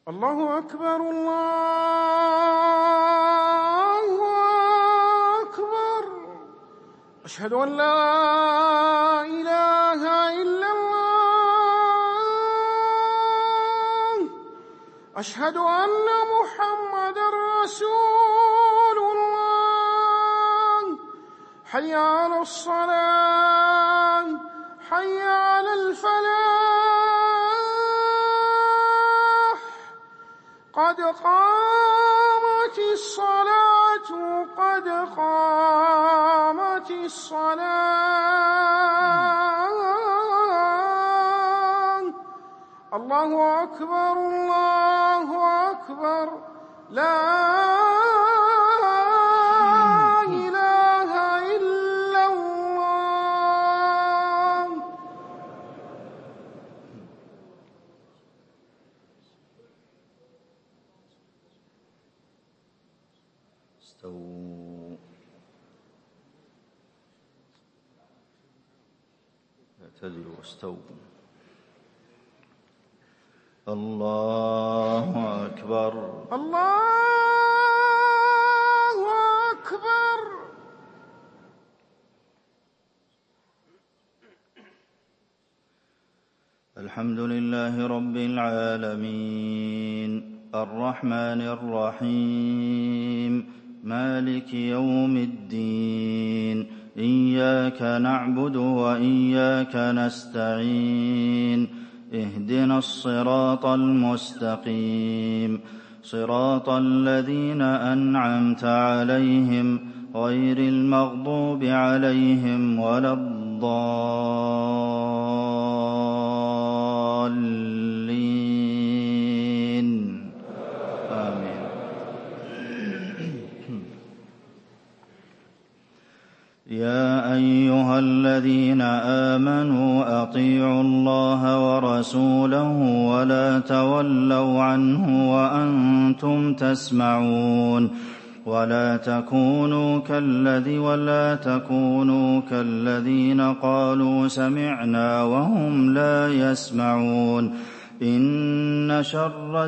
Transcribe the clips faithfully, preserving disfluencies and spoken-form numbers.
الله أكبر الله أكبر. أشهد أن لا إله إلا الله. أشهد أن محمدًا رسول الله. حي على الصلاة حي على الفلاح. قد قامت الصلاة قد قامت الصلاة. الله أكبر الله أكبر. لا إله إلا الله. استووا اعتدلوا واستووا. الله أكبر الله أكبر. الحمد لله رب العالمين الرحمن الرحيم مالك يوم الدين. إياك نعبد وإياك نستعين. اهدنا الصراط المستقيم صراط الذين أنعمت عليهم غير المغضوب عليهم ولا الضالين. آمين. يا أيها الذين آمنوا أطيعوا الله ورسوله ولا تولوا عنه وأنتم تسمعون. ولا تكونوا كالذي ولا تكونوا كالذين قالوا سمعنا وهم لا يسمعون. إن شر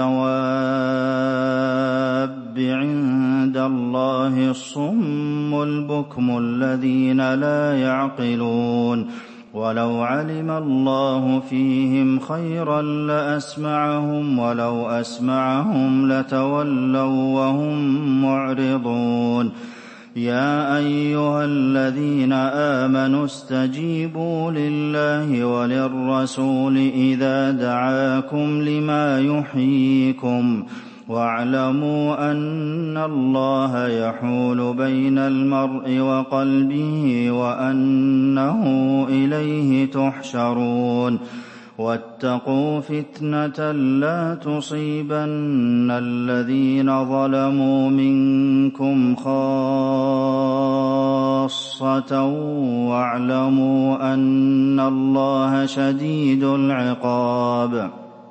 الدواب عند الله الصم البكم الذين لا يعقلون. ولو علم الله فيهم خيرا لأسمعهم ولو أسمعهم لتولوا وهم معرضون. يا أيها الذين آمنوا استجيبوا لله وللرسول إذا دعاكم لما يحييكم واعلموا أن الله يحول بين المرء وقلبه وأنه إليه تحشرون. واتقوا فتنة لا تصيبن الذين ظلموا منكم خاصة واعلموا أن الله شديد العقاب.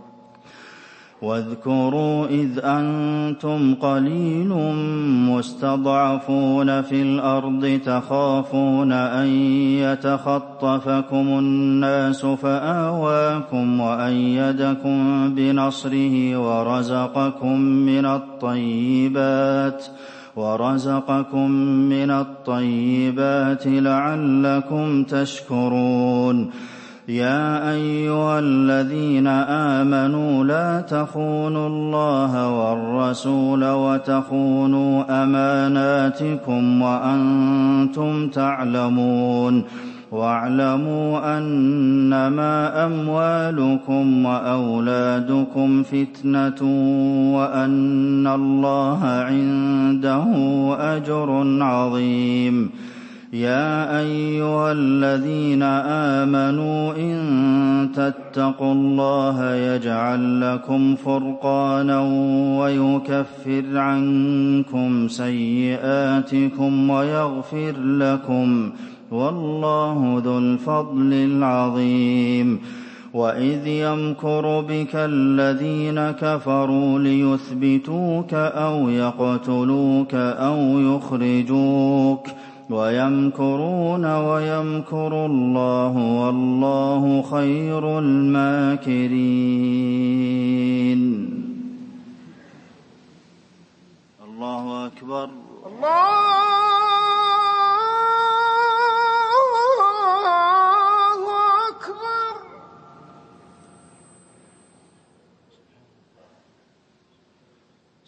واذكروا إذ أنتم قليل مستضعفون في الأرض تخافون أن يتخطفكم الناس فآواكم وأيدكم بنصره ورزقكم من الطيبات ورزقكم من الطيبات لعلكم تشكرون. يا أيها الذين آمنوا لا تخونوا الله والرسول وتخونوا أماناتكم وأنتم تعلمون. واعلموا أنما أموالكم وأولادكم فتنة وأن الله عنده أجر عظيم. يا أيها الذين آمنوا إن تتقوا الله يجعل لكم فرقانا ويكفر عنكم سيئاتكم ويغفر لكم والله ذو الفضل العظيم. وإذ يمكر بك الذين كفروا ليثبتوك أو يقتلوك أو يخرجوك ويمكرون ويمكر الله والله خير الماكرين.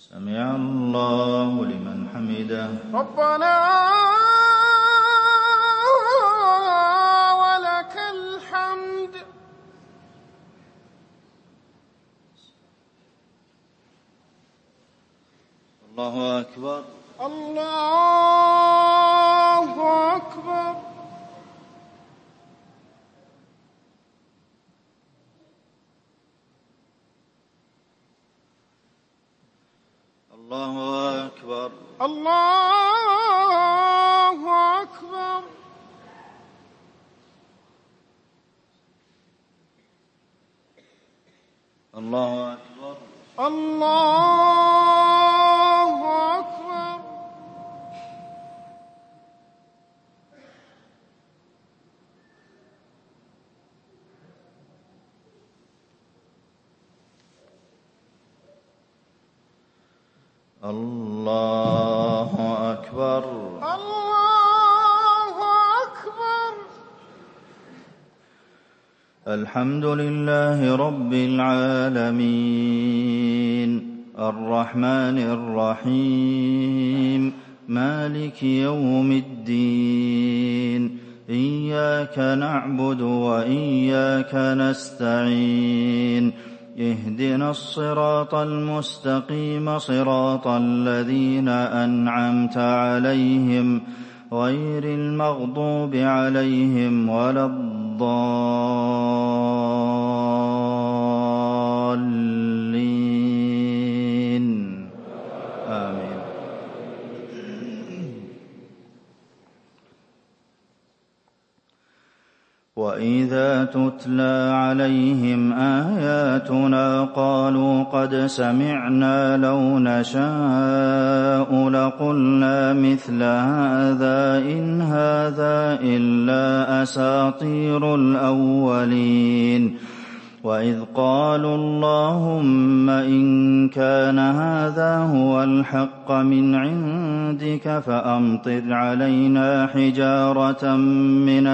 سمع الله لمن حمده. ربنا ولك الحمد. الله أكبر. الله أكبر. الله أكبر. الله أكبر. الله أكبر. الله أكبر. الله أكبر. الله أكبر. الحمد لله رب العالمين الرحمن الرحيم مالك يوم الدين إياك نعبد وإياك نستعين اهدنا الصراط المستقيم صراط الذين أنعمت عليهم غير المغضوب عليهم ولا الضالين آمين. وإذا تتلى عليهم آياتنا قالوا قد سمعنا لو نشاء لقلنا مثل هذا إن هذا إلا أساطير الأولين. وإذ قالوا اللهم إن كان هذا هو الحق من عندك فأمطر علينا حجارة من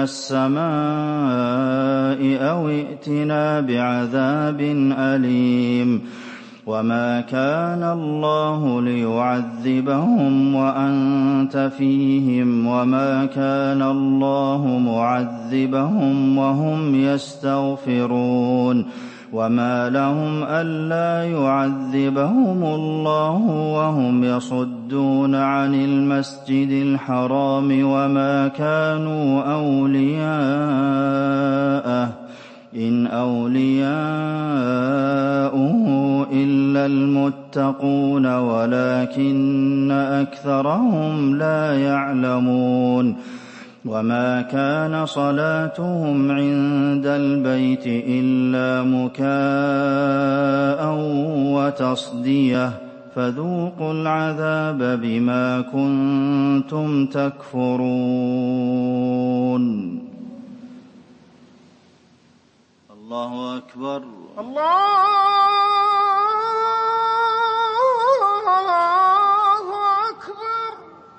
السماء أو ائتنا بعذاب أليم. وما كان الله ليعذبهم وأنت فيهم وما كان الله معذبهم وهم يستغفرون. وما لهم ألا يعذبهم الله وهم يصدون عن المسجد الحرام وما كانوا أولياءه إن أولياؤه إلا المتقون ولكن أكثرهم لا يعلمون. وما كان صلاتهم عند البيت إلا مكاء وتصدية فذوقوا العذاب بما كنتم تكفرون. الله أكبر. الله أكبر.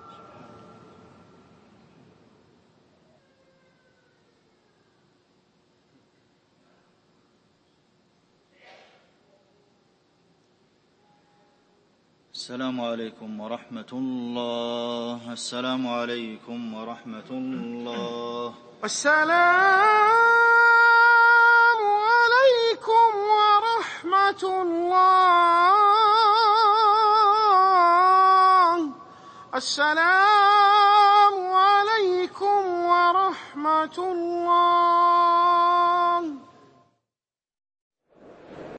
السلام عليكم ورحمة الله. السلام عليكم ورحمة الله. السلام عليكم ورحمة الله. السلام